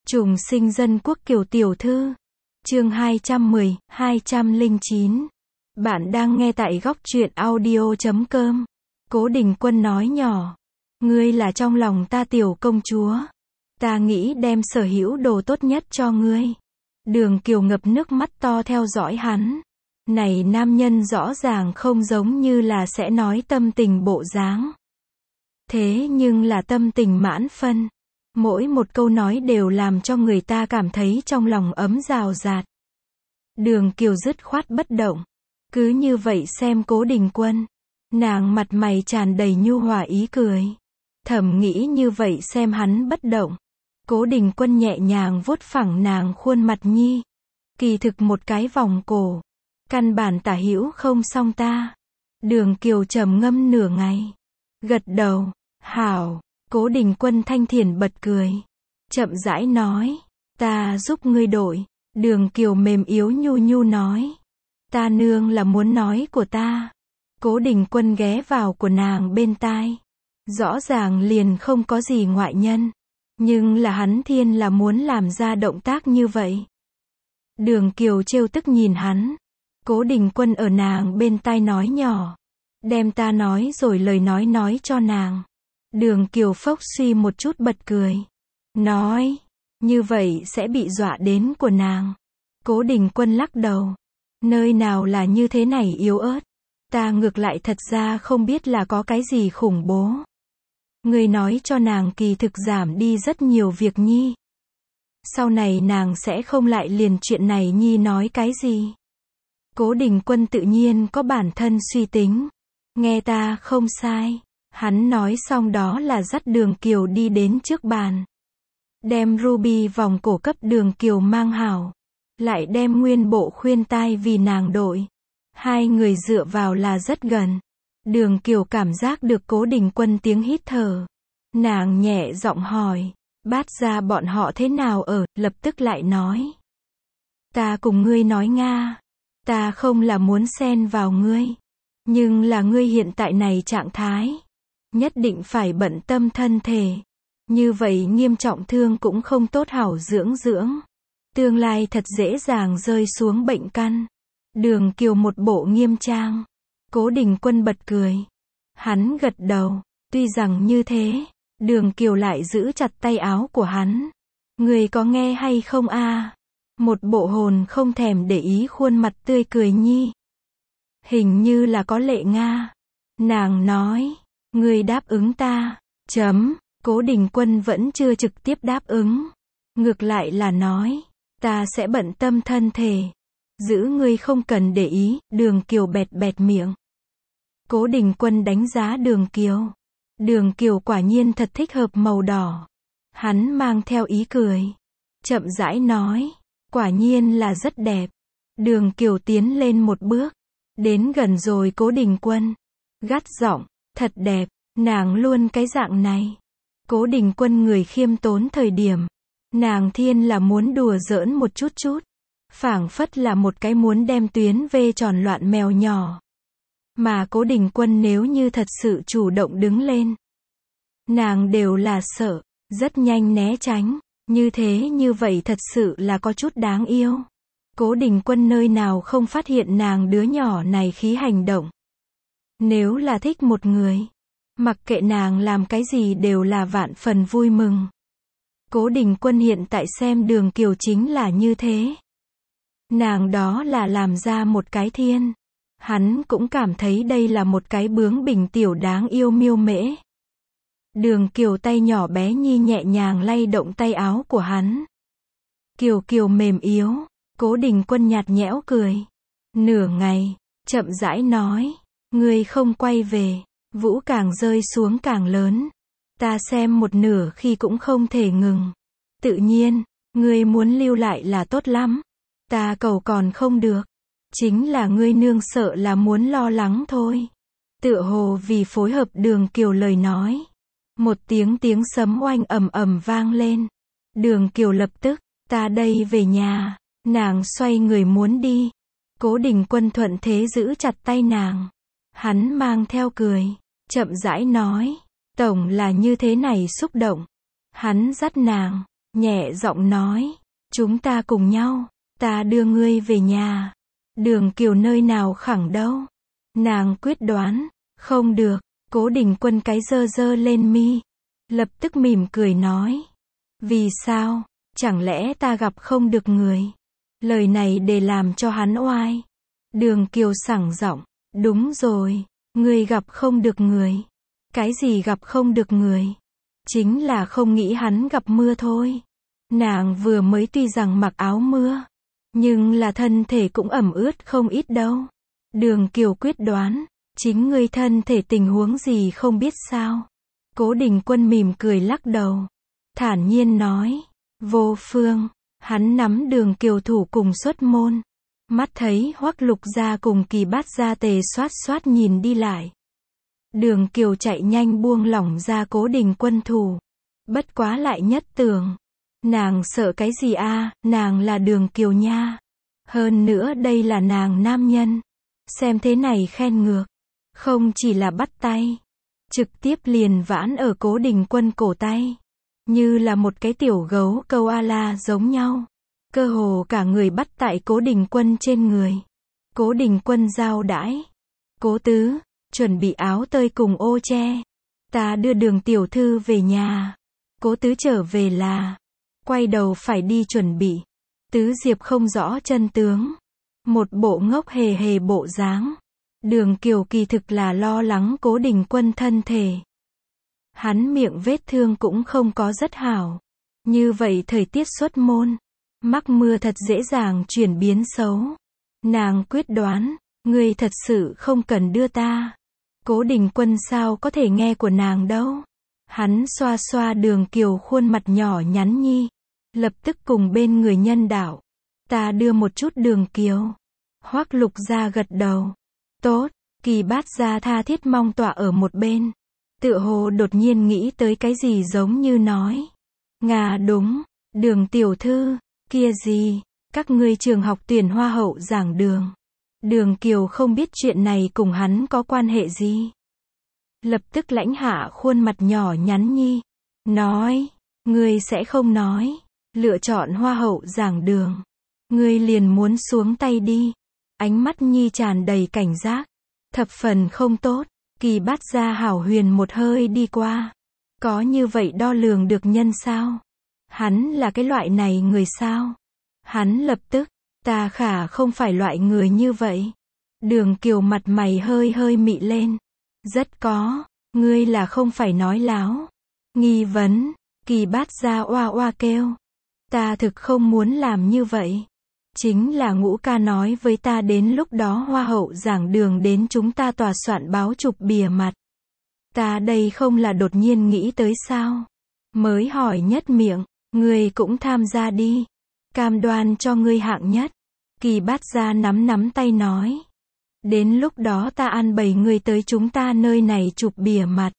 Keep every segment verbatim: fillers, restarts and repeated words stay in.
Trùng sinh dân quốc Kiều tiểu thư. Chương hai trăm mười, hai trăm lẻ chín. Bạn đang nghe tại góc truyện audio chấm com. Cố Đình Quân nói nhỏ. Ngươi là trong lòng ta tiểu công chúa. Ta nghĩ đem sở hữu đồ tốt nhất cho ngươi. Đường Kiều ngập nước mắt to theo dõi hắn. Này nam nhân rõ ràng không giống như là sẽ nói tâm tình bộ dáng. Thế nhưng là tâm tình mãn phân. Mỗi một câu nói đều làm cho người ta cảm thấy trong lòng ấm rào rạt. Đường Kiều dứt khoát bất động. Cứ như vậy xem Cố Đình Quân. Nàng mặt mày tràn đầy nhu hòa ý cười. Thầm nghĩ như vậy xem hắn bất động. Cố Đình Quân nhẹ nhàng vuốt phẳng nàng khuôn mặt nhi. Kỳ thực một cái vòng cổ. Căn bản tả hữu không xong ta. Đường Kiều trầm ngâm nửa ngày. Gật đầu. Hảo. Cố Đình Quân thanh thiền bật cười. Chậm rãi nói. Ta giúp ngươi đổi. Đường Kiều mềm yếu nhu nhu nói. Ta nương là muốn nói của ta. Cố Đình Quân ghé vào của nàng bên tai. Rõ ràng liền không có gì ngoại nhân. Nhưng là hắn thiên là muốn làm ra động tác như vậy. Đường Kiều trêu tức nhìn hắn. Cố Đình Quân ở nàng bên tai nói nhỏ. Đem ta nói rồi lời nói nói cho nàng. Đường Kiều phốc suy một chút bật cười. Nói. Như vậy sẽ bị dọa đến của nàng. Cố Đình Quân lắc đầu. Nơi nào là như thế này yếu ớt. Ta ngược lại thật ra không biết là có cái gì khủng bố. Người nói cho nàng kỳ thực giảm đi rất nhiều việc nhi. Sau này nàng sẽ không lại liền chuyện này nhi nói cái gì. Cố Đình Quân tự nhiên có bản thân suy tính. Nghe ta không sai. Hắn nói xong đó là dắt Đường Kiều đi đến trước bàn. Đem ruby vòng cổ cấp Đường Kiều mang hảo. Lại đem nguyên bộ khuyên tai vì nàng đội. Hai người dựa vào là rất gần. Đường Kiều cảm giác được Cố Đình Quân tiếng hít thở. Nàng nhẹ giọng hỏi. Bát gia bọn họ thế nào ở, lập tức lại nói. Ta cùng ngươi nói Nga. Ta không là muốn xen vào ngươi. Nhưng là ngươi hiện tại này trạng thái. Nhất định phải bận tâm thân thể. Như vậy nghiêm trọng thương cũng không tốt hảo dưỡng dưỡng. Tương lai thật dễ dàng rơi xuống bệnh căn. Đường Kiều một bộ nghiêm trang. Cố Đình Quân bật cười. Hắn gật đầu. Tuy rằng như thế, Đường Kiều lại giữ chặt tay áo của hắn. Người có nghe hay không a? Một bộ hồn không thèm để ý khuôn mặt tươi cười nhi. Hình như là có lệ Nga. Nàng nói. Ngươi đáp ứng ta. Chấm. Cố Đình Quân vẫn chưa trực tiếp đáp ứng. Ngược lại là nói. Ta sẽ bận tâm thân thể. Giữ ngươi không cần để ý. Đường Kiều bẹt bẹt miệng. Cố Đình Quân đánh giá Đường Kiều. Đường Kiều quả nhiên thật thích hợp màu đỏ. Hắn mang theo ý cười. Chậm rãi nói. Quả nhiên là rất đẹp. Đường Kiều tiến lên một bước. Đến gần rồi Cố Đình Quân. Gắt giọng. Thật đẹp. Nàng luôn cái dạng này. Cố Đình Quân người khiêm tốn thời điểm. Nàng thiên là muốn đùa giỡn một chút chút. Phảng phất là một cái muốn đem tuyến vê tròn loạn mèo nhỏ. Mà Cố Đình Quân nếu như thật sự chủ động đứng lên. Nàng đều là sợ. Rất nhanh né tránh. Như thế như vậy thật sự là có chút đáng yêu. Cố Đình Quân nơi nào không phát hiện nàng đứa nhỏ này khí hành động. Nếu là thích một người. Mặc kệ nàng làm cái gì đều là vạn phần vui mừng. Cố Đình Quân hiện tại xem Đường Kiều chính là như thế. Nàng đó là làm ra một cái thiên. Hắn cũng cảm thấy đây là một cái bướng bỉnh tiểu đáng yêu miêu mễ. Đường Kiều tay nhỏ bé nhi nhẹ nhàng lay động tay áo của hắn. Kiều Kiều mềm yếu. Cố Đình Quân nhạt nhẽo cười. Nửa ngày. Chậm rãi nói. Ngươi không quay về. Vũ càng rơi xuống càng lớn. Ta xem một nửa khi cũng không thể ngừng. Tự nhiên. Ngươi muốn lưu lại là tốt lắm. Ta cầu còn không được. Chính là ngươi nương sợ là muốn lo lắng thôi. Tựa hồ vì phối hợp Đường Kiều lời nói. Một tiếng tiếng sấm oanh ầm ầm vang lên. Đường Kiều lập tức. Ta đây về nhà. Nàng xoay người muốn đi. Cố Đình Quân thuận thế giữ chặt tay nàng. Hắn mang theo cười. Chậm rãi nói. Tổng là như thế này xúc động. Hắn dắt nàng. nhẹ giọng nói, chúng ta cùng nhau, ta đưa ngươi về nhà. Đường Kiều nơi nào khẳng đâu. Nàng quyết đoán, không được, Cố Đình Quân cái giơ giơ lên mi. Lập tức mỉm cười nói. Vì sao, chẳng lẽ ta gặp không được người? Lời này để làm cho hắn oai. Đường Kiều sảng giọng, đúng rồi, ngươi gặp không được người. Cái gì gặp không được người? Chính là không nghĩ hắn gặp mưa thôi. Nàng vừa mới tuy rằng mặc áo mưa, nhưng là thân thể cũng ẩm ướt không ít đâu. Đường Kiều quyết đoán, chính ngươi thân thể tình huống gì không biết sao? Cố Đình Quân mỉm cười lắc đầu, thản nhiên nói, vô phương. Hắn nắm Đường Kiều thủ cùng xuất môn, mắt thấy Hoắc Lục Gia cùng Kỳ Bát Gia tề xoát xoát nhìn đi lại. Đường Kiều chạy nhanh buông lỏng ra Cố Đình Quân thủ, bất quá lại nhất tưởng, nàng sợ cái gì a? Nàng là Đường Kiều nha. Hơn nữa đây là nàng nam nhân. Xem thế này khen ngược, không chỉ là bắt tay, trực tiếp liền vãn ở Cố Đình Quân cổ tay, như là một cái tiểu gấu câu a la giống nhau. Cơ hồ cả người bắt tại Cố Đình Quân trên người. Cố Đình Quân giao đãi, Cố tứ, chuẩn bị áo tơi cùng ô che. Ta đưa Đường tiểu thư về nhà. Cố tứ trở về là, quay đầu phải đi chuẩn bị. Tứ Diệp không rõ chân tướng, một bộ ngốc hề hề bộ dáng. Đường Kiều kỳ thực là lo lắng Cố Đình Quân thân thể. Hắn miệng vết thương cũng không có rất hảo. Như vậy thời tiết xuất môn, mắc mưa thật dễ dàng chuyển biến xấu. Nàng quyết đoán, ngươi thật sự không cần đưa ta. Cố Đình Quân sao có thể nghe của nàng đâu. Hắn xoa xoa Đường Kiều khuôn mặt nhỏ nhắn nhi, lập tức cùng bên người nhân đạo, ta đưa một chút Đường Kiều. Hoắc Lục Gia gật đầu, tốt. Kỳ Bát Gia tha thiết mong tọa ở một bên, tựa hồ đột nhiên nghĩ tới cái gì giống như nói, ngà đúng, Đường tiểu thư, kia gì, các ngươi trường học tuyển hoa hậu giảng đường. Đường Kiều không biết chuyện này cùng hắn có quan hệ gì. Lập tức lãnh hạ khuôn mặt nhỏ nhắn nhi, nói, ngươi sẽ không nói, lựa chọn hoa hậu giảng đường. Ngươi liền muốn xuống tay đi. Ánh mắt nhi tràn đầy cảnh giác, thập phần không tốt. Kỳ Bát Gia hảo huyền một hơi đi qua. Có như vậy đo lường được nhân sao? Hắn là cái loại này người sao? Hắn lập tức, ta khả không phải loại người như vậy. Đường Kiều mặt mày hơi hơi mị lên. Rất có, ngươi là không phải nói láo. Nghi vấn, Kỳ Bát Gia oa oa kêu. Ta thực không muốn làm như vậy. Chính là Ngũ ca nói với ta đến lúc đó hoa hậu giảng đường đến chúng ta tòa soạn báo chụp bìa mặt. Ta đây không là đột nhiên nghĩ tới sao? Mới hỏi nhất miệng, ngươi cũng tham gia đi. Cam đoan cho ngươi hạng nhất. Kỳ Bát Gia nắm nắm tay nói. Đến lúc đó ta ăn bầy ngươi tới chúng ta nơi này chụp bìa mặt.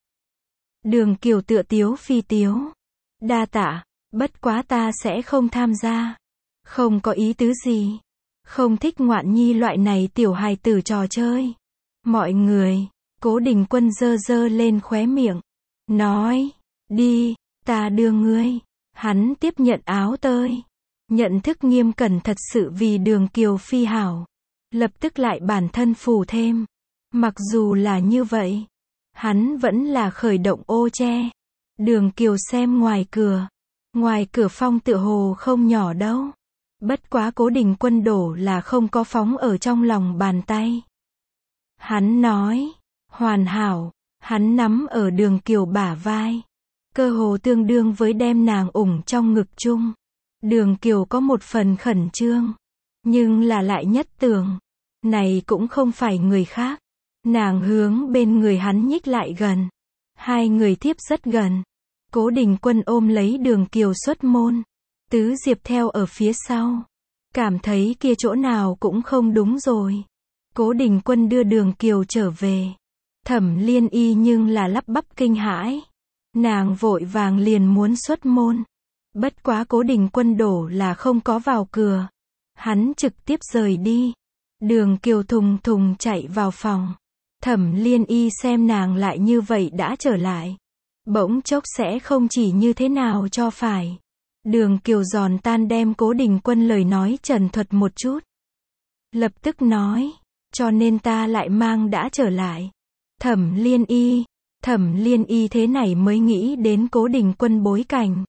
Đường Kiều tựa tiếu phi tiếu. Đa tạ, bất quá ta sẽ không tham gia. Không có ý tứ gì. Không thích ngoạn nhi loại này tiểu hài tử trò chơi. Mọi người, Cố Đình Quân giơ giơ lên khóe miệng. Nói, đi, ta đưa ngươi. Hắn tiếp nhận áo tơi. Nhận thức nghiêm cẩn thật sự vì Đường Kiều phi hảo. Lập tức lại bản thân phủ thêm. Mặc dù là như vậy, hắn vẫn là khởi động ô che. Đường Kiều xem ngoài cửa. Ngoài cửa phong tựa hồ không nhỏ đâu. Bất quá Cố Đình Quân đổ là không có phóng ở trong lòng bàn tay. Hắn nói, hoàn hảo, hắn nắm ở Đường Kiều bả vai. Cơ hồ tương đương với đem nàng ủng trong ngực chung. Đường Kiều có một phần khẩn trương. Nhưng là lại nhất tưởng. Này cũng không phải người khác. Nàng hướng bên người hắn nhích lại gần. Hai người tiếp rất gần. Cố Đình Quân ôm lấy Đường Kiều xuất môn. Tứ Diệp theo ở phía sau. Cảm thấy kia chỗ nào cũng không đúng rồi. Cố Đình Quân đưa Đường Kiều trở về. Thẩm Liên Y nhưng là lắp bắp kinh hãi. Nàng vội vàng liền muốn xuất môn. Bất quá Cố Đình Quân đổ là không có vào cửa. Hắn trực tiếp rời đi. Đường Kiều thùng thùng chạy vào phòng. Thẩm Liên Y xem nàng lại như vậy đã trở lại. Bỗng chốc sẽ không chỉ như thế nào cho phải. Đường Kiều giòn tan đem Cố Đình Quân lời nói trần thuật một chút. Lập tức nói, cho nên ta lại mang đã trở lại. Thẩm Liên Y, Thẩm Liên Y thế này mới nghĩ đến Cố Đình Quân bối cảnh.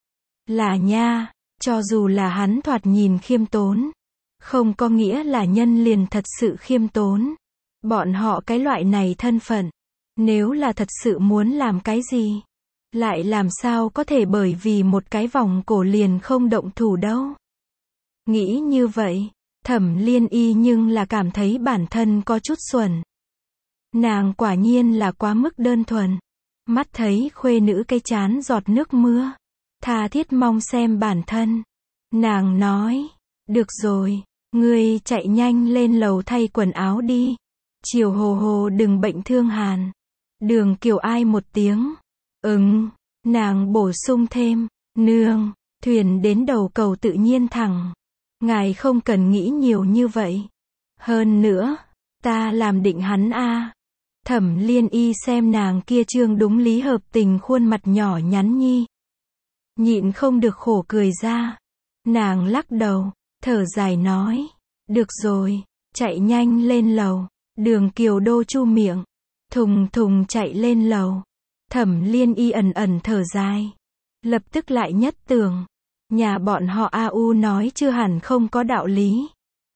Là nha, cho dù là hắn thoạt nhìn khiêm tốn, không có nghĩa là nhân liền thật sự khiêm tốn. Bọn họ cái loại này thân phận, nếu là thật sự muốn làm cái gì, lại làm sao có thể bởi vì một cái vòng cổ liền không động thủ đâu. Nghĩ như vậy, Thẩm Liên Y nhưng là cảm thấy bản thân có chút xuẩn. Nàng quả nhiên là quá mức đơn thuần. Mắt thấy khuê nữ cái chán giọt nước mưa, tha thiết mong xem bản thân. Nàng nói, được rồi, ngươi chạy nhanh lên lầu thay quần áo đi. Chiều hồ hồ đừng bệnh thương hàn. Đường Kiều ai một tiếng. Ứng, nàng bổ sung thêm, nương, thuyền đến đầu cầu tự nhiên thẳng. Ngài không cần nghĩ nhiều như vậy. Hơn nữa, ta làm định hắn a. Thẩm Liên Y xem nàng kia trương đúng lý hợp tình khuôn mặt nhỏ nhắn nhi. Nhịn không được khổ cười ra. Nàng lắc đầu, thở dài nói, được rồi, chạy nhanh lên lầu. Đường Kiều đô chu miệng, thùng thùng chạy lên lầu. Thẩm Liên Y ẩn ẩn thở dài. Lập tức lại nhất tưởng, nhà bọn họ a u nói chưa hẳn không có đạo lý.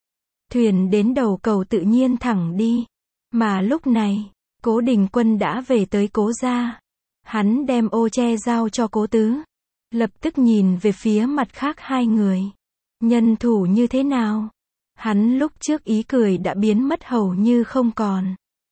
Thuyền đến đầu cầu tự nhiên thẳng đi. Mà lúc này, Cố Đình Quân đã về tới Cố gia. Hắn đem ô che giao cho Cố Tứ. Lập tức nhìn về phía mặt khác hai người. Nhân thủ như thế nào? Hắn lúc trước ý cười đã biến mất hầu như không còn.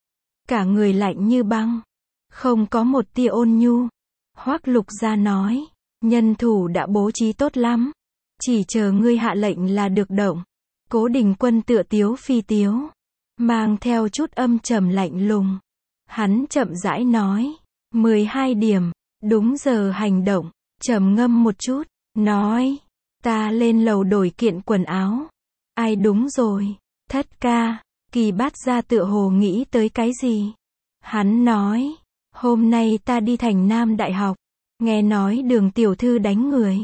Cả người lạnh như băng. Không có một tia ôn nhu. Hoắc Lục Gia nói, nhân thủ đã bố trí tốt lắm. Chỉ chờ ngươi hạ lệnh là được động. Cố Đình Quân tựa tiếu phi tiếu. Mang theo chút âm trầm lạnh lùng. Hắn chậm rãi nói, mười hai điểm, đúng giờ hành động. Trầm ngâm một chút, nói, ta lên lầu đổi kiện quần áo. Ai đúng rồi, thất ca. Kỳ Bát Gia tựa hồ nghĩ tới cái gì. Hắn nói, hôm nay ta đi thành Nam Đại học, nghe nói Đường tiểu thư đánh người.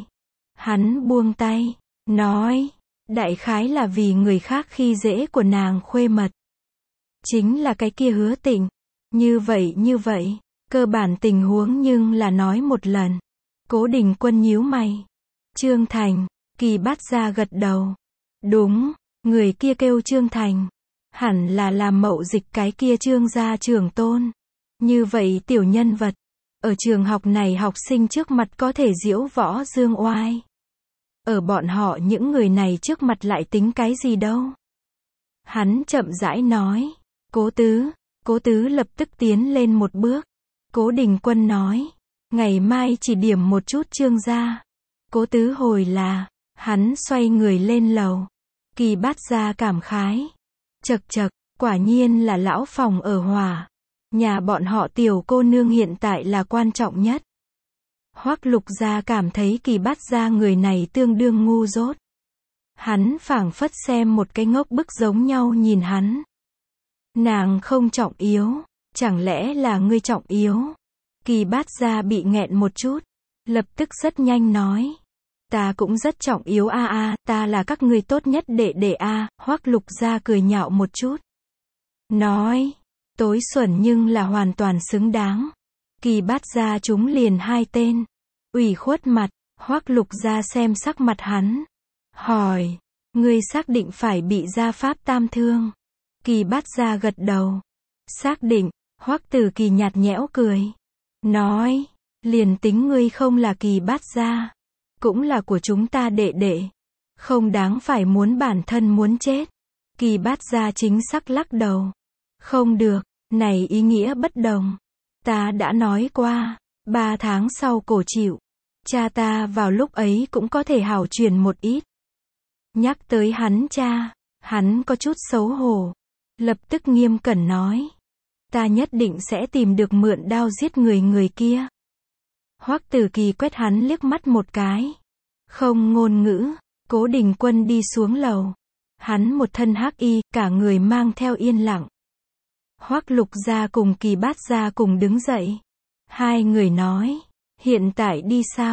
Hắn buông tay, nói, đại khái là vì người khác khi dễ của nàng khuê mật. Chính là cái kia Hứa Tịnh. Như vậy như vậy, cơ bản tình huống nhưng là nói một lần. Cố Đình Quân nhíu mày. Trương Thành, Kỳ Bát Gia gật đầu. Đúng, người kia kêu Trương Thành. Hẳn là làm mậu dịch cái kia Trương gia trưởng tôn. Như vậy tiểu nhân vật, ở trường học này học sinh trước mặt có thể diễu võ dương oai. Ở bọn họ những người này trước mặt lại tính cái gì đâu. Hắn chậm rãi nói, Cố Tứ. Cố Tứ lập tức tiến lên một bước. Cố Đình Quân nói, ngày mai chỉ điểm một chút Trương gia. Cố Tứ hồi là, hắn xoay người lên lầu. Kỳ Bát Gia cảm khái. Chậc chậc, quả nhiên là lão phòng ở hòa. Nhà bọn họ tiểu cô nương hiện tại là quan trọng nhất. Hoắc Lục Gia cảm thấy Kỳ Bát Gia người này tương đương ngu dốt. Hắn phảng phất xem một cái ngốc bức giống nhau nhìn hắn. Nàng không trọng yếu, chẳng lẽ là ngươi trọng yếu? Kỳ Bát Gia bị nghẹn một chút, lập tức rất nhanh nói, ta cũng rất trọng yếu a a, ta là các ngươi tốt nhất đệ đệ a. Hoắc Lục Gia cười nhạo một chút, nói, tối xuẩn nhưng là hoàn toàn xứng đáng. Kỳ Bát Gia chúng liền hai tên, ủy khuất mặt. Hoắc Lục Gia xem sắc mặt hắn, hỏi, ngươi xác định phải bị gia pháp tam thương? Kỳ Bát Gia gật đầu, xác định. Hoắc Tử Kỳ nhạt nhẽo cười, nói, liền tính ngươi không là Kỳ Bát Gia, cũng là của chúng ta đệ đệ, không đáng phải muốn bản thân muốn chết. Kỳ Bát Gia chính xác lắc đầu, không được, này ý nghĩa bất đồng. Ta đã nói qua, ba tháng sau cổ chịu, cha ta vào lúc ấy cũng có thể hảo truyền một ít. Nhắc tới hắn cha, hắn có chút xấu hổ, lập tức nghiêm cẩn nói, ta nhất định sẽ tìm được mượn đao giết người người kia. Hoắc Tử Kỳ quét hắn liếc mắt một cái, không ngôn ngữ. Cố Đình Quân đi xuống lầu, hắn một thân hắc y, cả người mang theo yên lặng. Hoắc Lục Gia cùng Kỳ Bát Gia cùng đứng dậy. Hai người nói, hiện tại đi sao?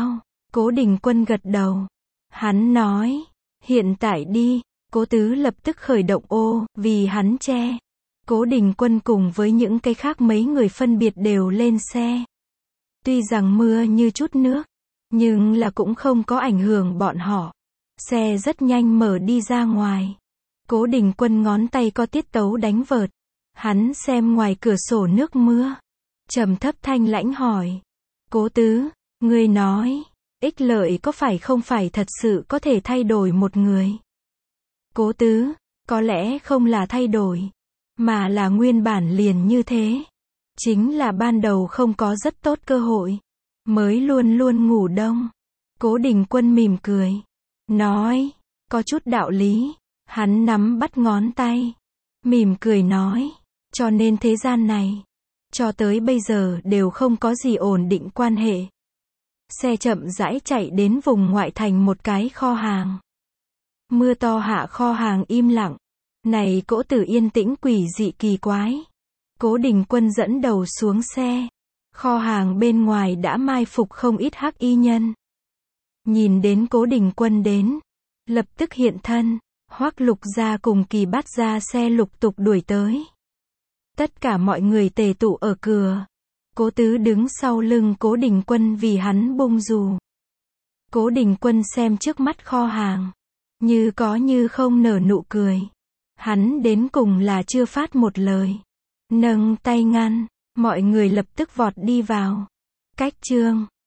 Cố Đình Quân gật đầu. Hắn nói, hiện tại đi. Cố Tứ lập tức khởi động ô, vì hắn che. Cố Đình Quân cùng với những cái khác mấy người phân biệt đều lên xe. Tuy rằng mưa như chút nước, nhưng là cũng không có ảnh hưởng bọn họ. Xe rất nhanh mở đi ra ngoài. Cố Đình Quân ngón tay có tiết tấu đánh vợt. Hắn xem ngoài cửa sổ nước mưa. Trầm thấp thanh lãnh hỏi. Cố Tứ, ngươi nói, ích lợi có phải không phải thật sự có thể thay đổi một người? Cố Tứ, có lẽ không là thay đổi, mà là nguyên bản liền như thế. Chính là ban đầu không có rất tốt cơ hội, mới luôn luôn ngủ đông. Cố Đình Quân mỉm cười. Nói, có chút đạo lý. Hắn nắm bắt ngón tay. Mỉm cười nói, cho nên thế gian này, cho tới bây giờ đều không có gì ổn định quan hệ. Xe chậm rãi chạy đến vùng ngoại thành một cái kho hàng. Mưa to hạ kho hàng im lặng. Này cỗ tử yên tĩnh quỷ dị kỳ quái. Cố Đình Quân dẫn đầu xuống xe. Kho hàng bên ngoài đã mai phục không ít hắc y nhân. Nhìn đến Cố Đình Quân đến, lập tức hiện thân. Hoắc Lục Gia cùng Kỳ Bát Gia xe lục tục đuổi tới. Tất cả mọi người tề tụ ở cửa. Cố Tứ đứng sau lưng Cố Đình Quân vì hắn bung dù. Cố Đình Quân xem trước mắt kho hàng, như có như không nở nụ cười. Hắn đến cùng là chưa phát một lời. Nâng tay ngăn, mọi người lập tức vọt đi vào. Cách chương